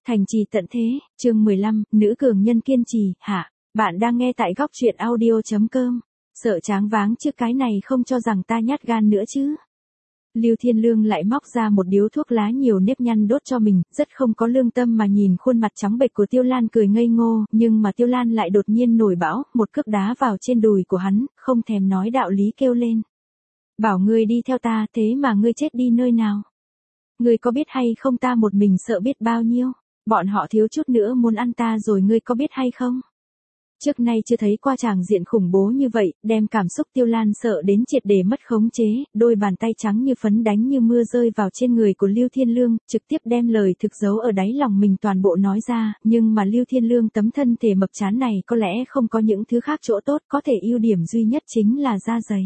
Thành trì tận thế, chương 15, nữ cường nhân kiên trì, hạ. Bạn đang nghe tại góc truyện audio.com. Sợ tráng váng chứ cái này không cho rằng ta nhát gan nữa chứ. Lưu Thiên Lương lại móc ra một điếu thuốc lá nhiều nếp nhăn đốt cho mình, rất không có lương tâm mà nhìn khuôn mặt trắng bệch của Tiêu Lan cười ngây ngô, nhưng mà Tiêu Lan lại đột nhiên nổi bão, một cước đá vào trên đùi của hắn, không thèm nói đạo lý kêu lên. Bảo ngươi đi theo ta, thế mà ngươi chết đi nơi nào? Ngươi có biết hay không, ta một mình sợ biết bao nhiêu, bọn họ thiếu chút nữa muốn ăn ta rồi, ngươi có biết hay không? Trước nay chưa thấy qua tràng diện khủng bố như vậy, đem cảm xúc Tiêu Lan sợ đến triệt để mất khống chế, đôi bàn tay trắng như phấn đánh như mưa rơi vào trên người của Lưu Thiên Lương, trực tiếp đem lời thực giấu ở đáy lòng mình toàn bộ nói ra, nhưng mà Lưu Thiên Lương tấm thân thể mập chán này có lẽ không có những thứ khác chỗ tốt, có thể ưu điểm duy nhất chính là da dày.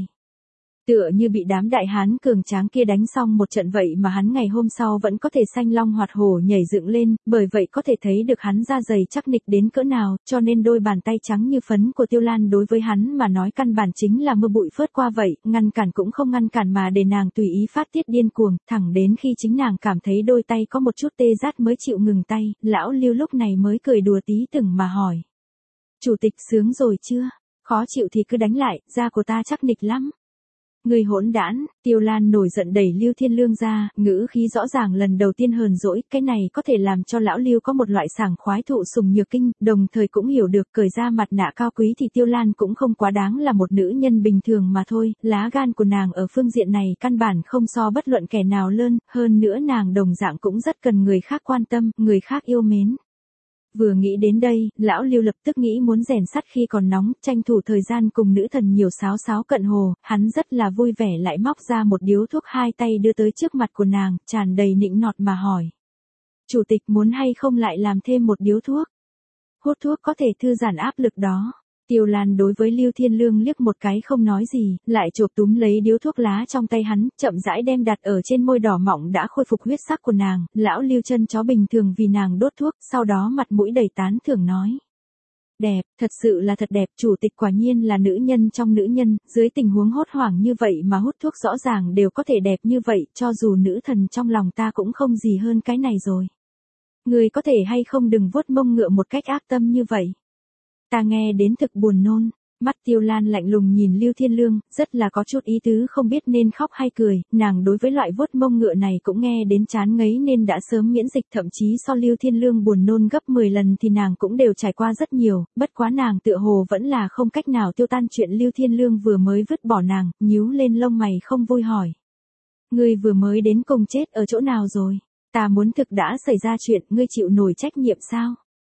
Tựa như bị đám đại hán cường tráng kia đánh xong một trận vậy mà hắn ngày hôm sau vẫn có thể xanh long hoạt hổ nhảy dựng lên, bởi vậy có thể thấy được hắn da dày chắc nịch đến cỡ nào, cho nên đôi bàn tay trắng như phấn của Tiêu Lan đối với hắn mà nói căn bản chính là mưa bụi phớt qua vậy, ngăn cản cũng không ngăn cản mà để nàng tùy ý phát tiết điên cuồng, thẳng đến khi chính nàng cảm thấy đôi tay có một chút tê rát mới chịu ngừng tay, lão Lưu lúc này mới cười đùa tí từng mà hỏi. Chủ tịch sướng rồi chưa? Khó chịu thì cứ đánh lại, da của ta chắc nịch lắm. Người hỗn đản, Tiêu Lan nổi giận đẩy Lưu Thiên Lương ra, ngữ khí rõ ràng lần đầu tiên hờn dỗi, cái này có thể làm cho lão Lưu có một loại sảng khoái thụ sùng nhược kinh, đồng thời cũng hiểu được cởi ra mặt nạ cao quý thì Tiêu Lan cũng không quá đáng là một nữ nhân bình thường mà thôi, lá gan của nàng ở phương diện này căn bản không so bất luận kẻ nào lớn, hơn nữa nàng đồng dạng cũng rất cần người khác quan tâm, người khác yêu mến. Vừa nghĩ đến đây, lão Lưu lập tức nghĩ muốn rèn sắt khi còn nóng, tranh thủ thời gian cùng nữ thần nhiều sáo sáo cận hồ, hắn rất là vui vẻ lại móc ra một điếu thuốc hai tay đưa tới trước mặt của nàng, tràn đầy nịnh nọt mà hỏi. Chủ tịch muốn hay không lại làm thêm một điếu thuốc? Hút thuốc có thể thư giãn áp lực đó. Tiêu Lan đối với Lưu Thiên Lương liếc một cái không nói gì, lại chộp túm lấy điếu thuốc lá trong tay hắn, chậm rãi đem đặt ở trên môi đỏ mọng đã khôi phục huyết sắc của nàng, lão Lưu chân chó bình thường vì nàng đốt thuốc, sau đó mặt mũi đầy tán thưởng nói. Đẹp, thật sự là thật đẹp, chủ tịch quả nhiên là nữ nhân trong nữ nhân, dưới tình huống hốt hoảng như vậy mà hút thuốc rõ ràng đều có thể đẹp như vậy, cho dù nữ thần trong lòng ta cũng không gì hơn cái này rồi. Người có thể hay không đừng vuốt mông ngựa một cách ác tâm như vậy. Ta nghe đến thực buồn nôn, mắt Tiêu Lan lạnh lùng nhìn Lưu Thiên Lương, rất là có chút ý tứ không biết nên khóc hay cười, nàng đối với loại vuốt mông ngựa này cũng nghe đến chán ngấy nên đã sớm miễn dịch, thậm chí so Lưu Thiên Lương buồn nôn gấp 10 lần thì nàng cũng đều trải qua rất nhiều, bất quá nàng tựa hồ vẫn là không cách nào tiêu tan chuyện Lưu Thiên Lương vừa mới vứt bỏ nàng, nhíu lên lông mày không vui hỏi. Ngươi vừa mới đến cùng chết ở chỗ nào rồi? Ta muốn thực đã xảy ra chuyện, ngươi chịu nổi trách nhiệm sao?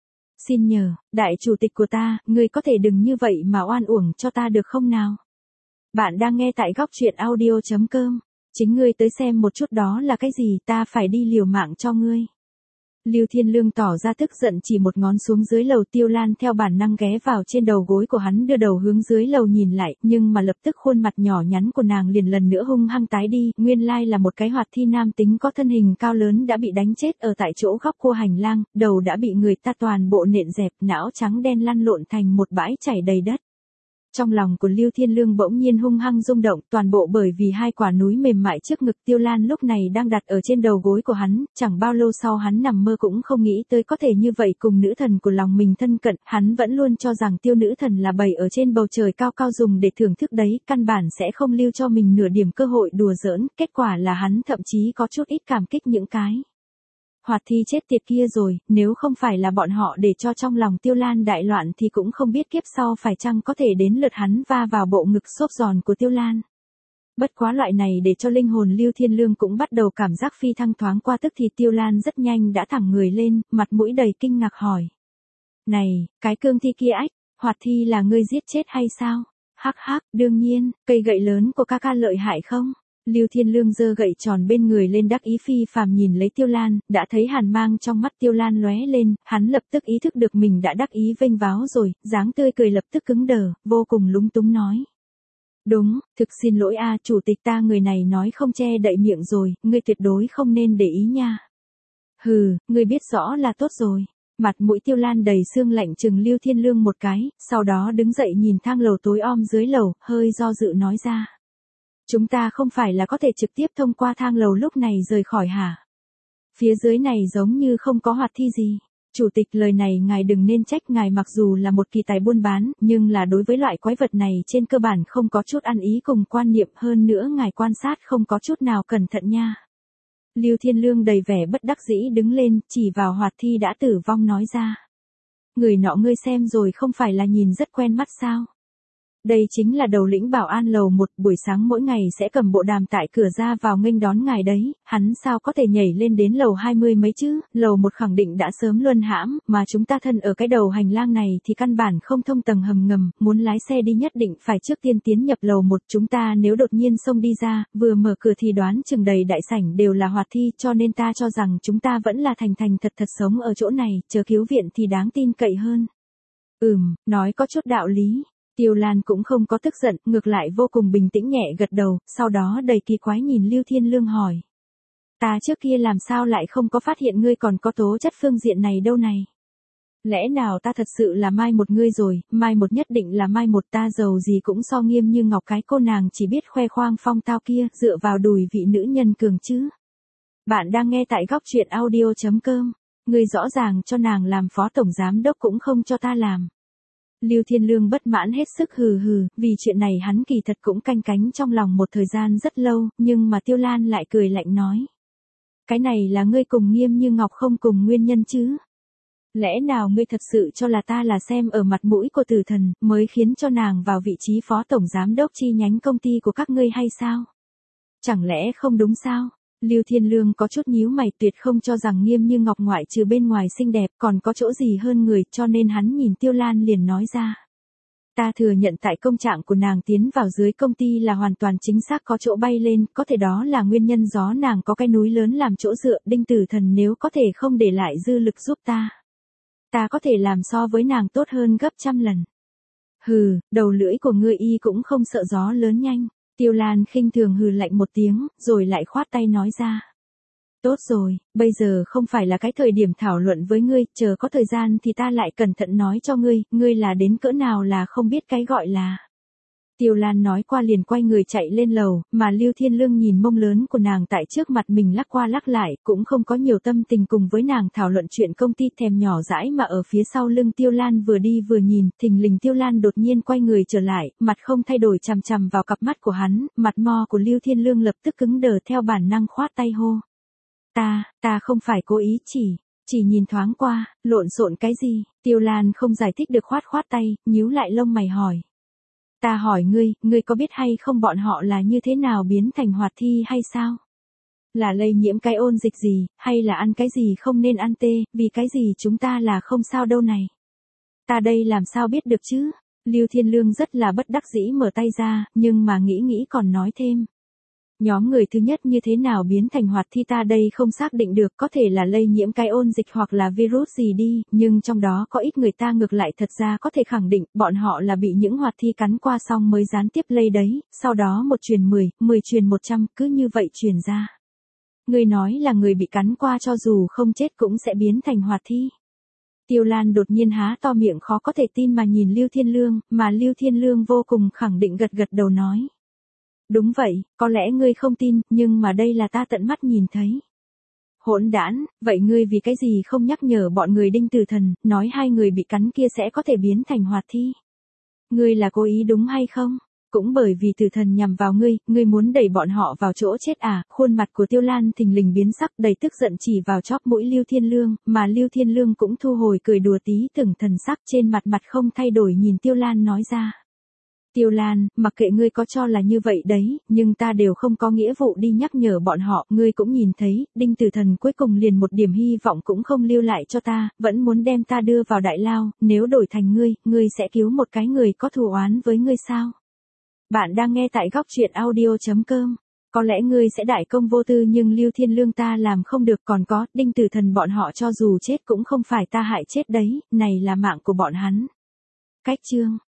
Xin nhờ, đại chủ tịch của ta, ngươi có thể đừng như vậy mà oan uổng cho ta được không nào? Bạn đang nghe tại góc truyện audio.com, chính ngươi tới xem một chút đó là cái gì, ta phải đi liều mạng cho ngươi. Lưu Thiên Lương tỏ ra tức giận chỉ một ngón xuống dưới lầu. Tiêu Lan theo bản năng ghé vào trên đầu gối của hắn đưa đầu hướng dưới lầu nhìn lại, nhưng mà lập tức khuôn mặt nhỏ nhắn của nàng liền lần nữa hung hăng tái đi, nguyên lai là một cái hoạt thi nam tính có thân hình cao lớn đã bị đánh chết ở tại chỗ góc cua hành lang, đầu đã bị người ta toàn bộ nện dẹp, não trắng đen lăn lộn thành một bãi chảy đầy đất. Trong lòng của Lưu Thiên Lương bỗng nhiên hung hăng rung động, toàn bộ bởi vì hai quả núi mềm mại trước ngực Tiêu Lan lúc này đang đặt ở trên đầu gối của hắn, chẳng bao lâu sau hắn nằm mơ cũng không nghĩ tới có thể như vậy cùng nữ thần của lòng mình thân cận, hắn vẫn luôn cho rằng Tiêu nữ thần là bày ở trên bầu trời cao cao dùng để thưởng thức đấy, căn bản sẽ không lưu cho mình nửa điểm cơ hội đùa giỡn, kết quả là hắn thậm chí có chút ít cảm kích những cái hoạt thi chết tiệt kia rồi, nếu không phải là bọn họ để cho trong lòng Tiêu Lan đại loạn thì cũng không biết kiếp sau phải chăng có thể đến lượt hắn va vào bộ ngực xốp giòn của Tiêu Lan. Bất quá loại này để cho linh hồn Lưu Thiên Lương cũng bắt đầu cảm giác phi thăng thoáng qua, tức thì Tiêu Lan rất nhanh đã thẳng người lên, mặt mũi đầy kinh ngạc hỏi. Này, cái cương thi kia ách, hoạt thi là ngươi giết chết hay sao? Hắc hắc, đương nhiên, cây gậy lớn của ca ca lợi hại không? Lưu Thiên Lương giơ gậy tròn bên người lên đắc ý phi phàm nhìn lấy Tiêu Lan, đã thấy hàn mang trong mắt Tiêu Lan lóe lên, hắn lập tức ý thức được mình đã đắc ý vênh váo rồi, dáng tươi cười lập tức cứng đờ, vô cùng lúng túng nói. Đúng, thực xin lỗi a, chủ tịch, ta người này nói không che đậy miệng rồi, ngươi tuyệt đối không nên để ý nha. Hừ, ngươi biết rõ là tốt rồi. Mặt mũi Tiêu Lan đầy sương lạnh chừng Lưu Thiên Lương một cái, sau đó đứng dậy nhìn thang lầu tối om dưới lầu, hơi do dự nói ra. Chúng ta không phải là có thể trực tiếp thông qua thang lầu lúc này rời khỏi hả? Phía dưới này giống như không có hoạt thi gì. Chủ tịch, lời này ngài đừng nên trách, ngài mặc dù là một kỳ tài buôn bán, nhưng là đối với loại quái vật này trên cơ bản không có chút ăn ý cùng quan niệm, hơn nữa ngài quan sát không có chút nào cẩn thận nha. Lưu Thiên Lương đầy vẻ bất đắc dĩ đứng lên, chỉ vào hoạt thi đã tử vong nói ra. Người nọ ngươi xem rồi không phải là nhìn rất quen mắt sao? Đây chính là đầu lĩnh bảo an lầu 1, buổi sáng mỗi ngày sẽ cầm bộ đàm tại cửa ra vào nghênh đón ngài đấy, hắn sao có thể nhảy lên đến lầu 20 mấy chứ, lầu 1 khẳng định đã sớm luân hãm, mà chúng ta thân ở cái đầu hành lang này thì căn bản không thông tầng hầm ngầm, muốn lái xe đi nhất định phải trước tiên tiến nhập lầu 1, chúng ta nếu đột nhiên xông đi ra, vừa mở cửa thì đoán chừng đầy đại sảnh đều là hoạt thi, cho nên ta cho rằng chúng ta vẫn là thành thành thật thật sống ở chỗ này, chờ cứu viện thì đáng tin cậy hơn. Nói có chút đạo lý. Tiêu Lan cũng không có tức giận, ngược lại vô cùng bình tĩnh nhẹ gật đầu, sau đó đầy kỳ quái nhìn Lưu Thiên Lương hỏi. Ta trước kia làm sao lại không có phát hiện ngươi còn có tố chất phương diện này đâu này? Lẽ nào ta thật sự là mai một ngươi rồi, mai một nhất định là mai một, ta giàu gì cũng so Nghiêm Như Ngọc cái cô nàng chỉ biết khoe khoang phong tao kia, dựa vào đùi vị nữ nhân cường chứ. Bạn đang nghe tại góc truyện audio.com, ngươi rõ ràng cho nàng làm phó tổng giám đốc cũng không cho ta làm. Lưu Thiên Lương bất mãn hết sức hừ hừ, vì chuyện này hắn kỳ thật cũng canh cánh trong lòng một thời gian rất lâu, nhưng mà Tiêu Lan lại cười lạnh nói. Cái này là ngươi cùng Nghiêm Như Ngọc không cùng nguyên nhân chứ? Lẽ nào ngươi thật sự cho là ta là xem ở mặt mũi của Tử Thần, mới khiến cho nàng vào vị trí phó tổng giám đốc chi nhánh công ty của các ngươi hay sao? Chẳng lẽ không đúng sao? Lưu Thiên Lương có chút nhíu mày, tuyệt không cho rằng Nghiêm Như Ngọc ngoại trừ bên ngoài xinh đẹp còn có chỗ gì hơn người, cho nên hắn nhìn Tiêu Lan liền nói ra. Ta thừa nhận tại công trạng của nàng tiến vào dưới công ty là hoàn toàn chính xác có chỗ bay lên, có thể đó là nguyên nhân gió nàng có cái núi lớn làm chỗ dựa, Đinh Tử Thần nếu có thể không để lại dư lực giúp ta. Ta có thể làm so với nàng tốt hơn gấp trăm lần. Hừ, đầu lưỡi của ngươi y cũng không sợ gió lớn nhanh. Tiêu Lan khinh thường hừ lạnh một tiếng, rồi lại khoát tay nói ra. Tốt rồi, bây giờ không phải là cái thời điểm thảo luận với ngươi, chờ có thời gian thì ta lại cẩn thận nói cho ngươi là đến cỡ nào là không biết cái gọi là. Tiêu Lan nói qua liền quay người chạy lên lầu, mà Lưu Thiên Lương nhìn mông lớn của nàng tại trước mặt mình lắc qua lắc lại, cũng không có nhiều tâm tình cùng với nàng thảo luận chuyện công ty, thèm nhỏ dãi mà ở phía sau lưng Tiêu Lan vừa đi vừa nhìn, thình lình Tiêu Lan đột nhiên quay người trở lại, mặt không thay đổi chằm chằm vào cặp mắt của hắn, mặt mo của Lưu Thiên Lương lập tức cứng đờ, theo bản năng khoát tay hô. Ta không phải cố ý, chỉ nhìn thoáng qua, lộn xộn cái gì? Tiêu Lan không giải thích được khoát tay, nhíu lại lông mày hỏi. Ta hỏi ngươi có biết hay không bọn họ là như thế nào biến thành hoạt thi hay sao? Là lây nhiễm cái ôn dịch gì, hay là ăn cái gì không nên ăn tê, vì cái gì chúng ta là không sao đâu này? Ta đây làm sao biết được chứ? Lưu Thiên Lương rất là bất đắc dĩ mở tay ra, nhưng mà nghĩ còn nói thêm. Nhóm người thứ nhất như thế nào biến thành hoạt thi ta đây không xác định được, có thể là lây nhiễm cái ôn dịch hoặc là virus gì đi, nhưng trong đó có ít người ta ngược lại thật ra có thể khẳng định bọn họ là bị những hoạt thi cắn qua xong mới gián tiếp lây đấy, sau đó 1 truyền 10, 10 truyền 100, cứ như vậy truyền ra. Người nói là người bị cắn qua cho dù không chết cũng sẽ biến thành hoạt thi. Tiêu Lan đột nhiên há to miệng khó có thể tin mà nhìn Lưu Thiên Lương, mà Lưu Thiên Lương vô cùng khẳng định gật đầu nói. Đúng vậy, có lẽ ngươi không tin, nhưng mà đây là ta tận mắt nhìn thấy. Hỗn đản, vậy ngươi vì cái gì không nhắc nhở bọn người Đinh Tử Thần, nói 2 người bị cắn kia sẽ có thể biến thành hoạt thi? Ngươi là cố ý đúng hay không? Cũng bởi vì Tử Thần nhằm vào ngươi muốn đẩy bọn họ vào chỗ chết à? Khuôn mặt của Tiêu Lan thình lình biến sắc, đầy tức giận chỉ vào chóp mũi Lưu Thiên Lương, mà Lưu Thiên Lương cũng thu hồi cười đùa tí từng thần sắc, trên mặt không thay đổi nhìn Tiêu Lan nói ra. Tiêu Lan, mặc kệ ngươi có cho là như vậy đấy, nhưng ta đều không có nghĩa vụ đi nhắc nhở bọn họ, ngươi cũng nhìn thấy, Đinh Tử Thần cuối cùng liền một điểm hy vọng cũng không lưu lại cho ta, vẫn muốn đem ta đưa vào đại lao, nếu đổi thành ngươi sẽ cứu một cái người có thù oán với ngươi sao? Bạn đang nghe tại góc truyện audio.com. Có lẽ ngươi sẽ đại công vô tư nhưng Lưu Thiên Lương ta làm không được, còn có, Đinh Tử Thần bọn họ cho dù chết cũng không phải ta hại chết đấy, này là mạng của bọn hắn. Cách chương